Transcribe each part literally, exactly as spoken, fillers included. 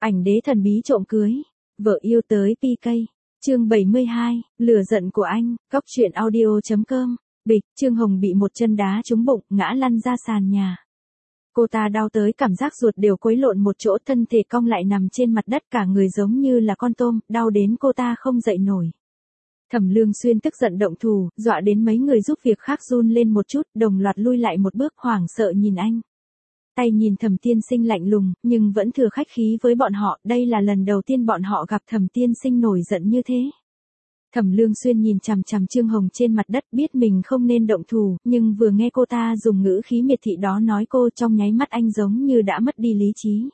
Ảnh đế thần bí trộm cưới, vợ yêu tới pê ca. Chương bảy mươi hai, lửa giận của anh, cóc truyện audio chấm com. Bịch, Trương Hồng bị một chân đá trúng bụng, ngã lăn ra sàn nhà. Cô ta đau tới cảm giác ruột đều quấy lộn một chỗ, thân thể cong lại nằm trên mặt đất, cả người giống như là con tôm, đau đến cô ta không dậy nổi. Thẩm Lương Xuyên tức giận động thủ, dọa đến mấy người giúp việc khác run lên một chút, đồng loạt lui lại một bước, hoảng sợ nhìn anh. Tay nhìn Thẩm Tiên Sinh lạnh lùng, nhưng vẫn thừa khách khí với bọn họ, đây là lần đầu tiên bọn họ gặp Thẩm Tiên Sinh nổi giận như thế. Thẩm Lương Xuyên nhìn chằm chằm Trương Hồng trên mặt đất, biết mình không nên động thủ, nhưng vừa nghe cô ta dùng ngữ khí miệt thị đó nói cô, trong nháy mắt anh giống như đã mất đi lý trí.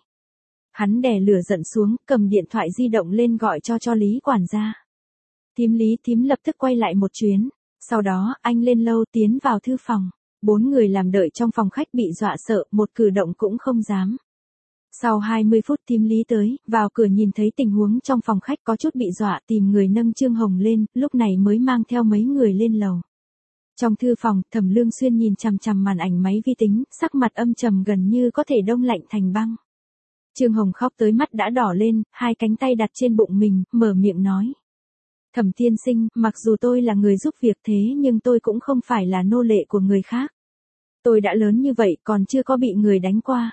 Hắn đè lửa giận xuống, cầm điện thoại di động lên gọi cho cho Lý quản gia. Thím Lý, thím lập tức quay lại một chuyến. Sau đó, anh lên lâu tiến vào thư phòng. Bốn người làm đợi trong phòng khách bị dọa sợ, một cử động cũng không dám. Sau hai mươi phút thím Lý tới, vào cửa nhìn thấy tình huống trong phòng khách có chút bị dọa, tìm người nâng Trương Hồng lên, lúc này mới mang theo mấy người lên lầu. Trong thư phòng, Thẩm Lương Xuyên nhìn chằm chằm màn ảnh máy vi tính, sắc mặt âm trầm gần như có thể đông lạnh thành băng. Trương Hồng khóc tới mắt đã đỏ lên, hai cánh tay đặt trên bụng mình, mở miệng nói. Thẩm Tiên Sinh, mặc dù tôi là người giúp việc thế nhưng tôi cũng không phải là nô lệ của người khác. Tôi đã lớn như vậy còn chưa có bị người đánh qua.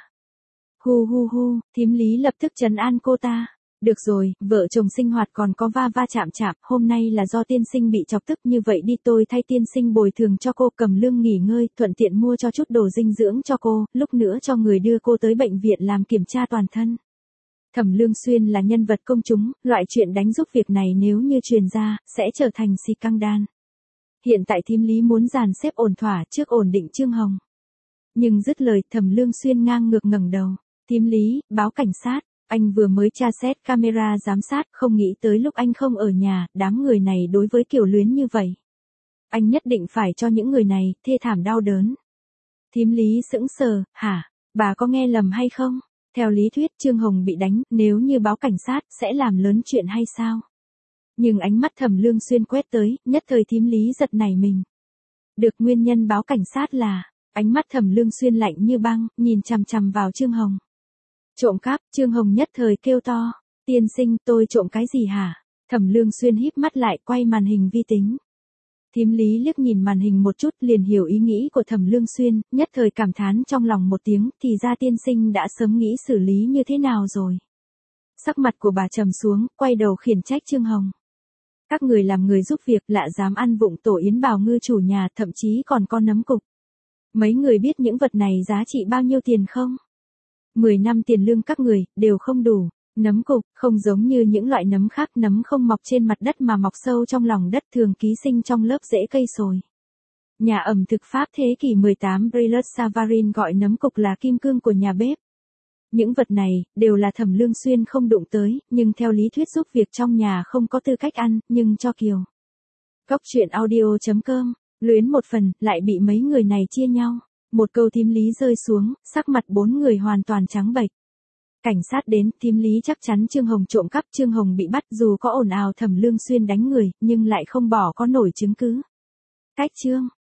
Hu hu hu, thím Lý lập tức trấn an cô ta. Được rồi, vợ chồng sinh hoạt còn có va va chạm chạm, hôm nay là do tiên sinh bị chọc tức, như vậy đi tôi thay tiên sinh bồi thường cho cô, cầm lương nghỉ ngơi, thuận tiện mua cho chút đồ dinh dưỡng cho cô, lúc nữa cho người đưa cô tới bệnh viện làm kiểm tra toàn thân. Thẩm Lương Xuyên là nhân vật công chúng, loại chuyện đánh giúp việc này nếu như truyền ra, sẽ trở thành scandal. Hiện tại thím Lý muốn dàn xếp ổn thỏa trước ổn định Trương Hồng. Nhưng dứt lời, Thẩm Lương Xuyên ngang ngược ngẩng đầu. Thím Lý, báo cảnh sát, anh vừa mới tra xét camera giám sát, không nghĩ tới lúc anh không ở nhà, đám người này đối với Kiều Luyến như vậy. Anh nhất định phải cho những người này thê thảm đau đớn. Thím Lý sững sờ, hả, bà có nghe lầm hay không? Theo lý thuyết Trương Hồng bị đánh, nếu như báo cảnh sát, sẽ làm lớn chuyện hay sao? Nhưng ánh mắt Thẩm Lương Xuyên quét tới, nhất thời thím Lý giật nảy mình. Được, nguyên nhân báo cảnh sát là, ánh mắt Thẩm Lương Xuyên lạnh như băng, nhìn chằm chằm vào Trương Hồng. Trộm cắp, Trương Hồng nhất thời kêu to. Tiên sinh, tôi trộm cái gì hả? Thẩm Lương Xuyên híp mắt lại, quay màn hình vi tính. Thím Lý liếc nhìn màn hình một chút, liền hiểu ý nghĩ của Thẩm Lương Xuyên, nhất thời cảm thán trong lòng một tiếng, thì ra tiên sinh đã sớm nghĩ xử lý như thế nào rồi. Sắc mặt của bà trầm xuống, quay đầu khiển trách Trương Hồng. Các người làm người giúp việc lạ dám ăn vụng tổ yến bào ngư chủ nhà, thậm chí còn con nấm cục. Mấy người biết những vật này giá trị bao nhiêu tiền không? mười năm tiền lương các người, đều không đủ. Nấm cục, không giống như những loại nấm khác, nấm không mọc trên mặt đất mà mọc sâu trong lòng đất, thường ký sinh trong lớp rễ cây sồi. Nhà ẩm thực Pháp thế kỷ mười tám Brillat Savarin gọi nấm cục là kim cương của nhà bếp. Những vật này, đều là Thẩm Lương Xuyên không đụng tới, nhưng theo lý thuyết giúp việc trong nhà không có tư cách ăn, nhưng cho Kiều. Cóc truyện audio chấm com, luyến một phần, lại bị mấy người này chia nhau. Một câu thím Lý rơi xuống, sắc mặt bốn người hoàn toàn trắng bệch. Cảnh sát đến, thím Lý chắc chắn Trương Hồng trộm cắp, Trương Hồng bị bắt, dù có ồn ào Thẩm Lương Xuyên đánh người, nhưng lại không bỏ có nổi chứng cứ. Cách Trương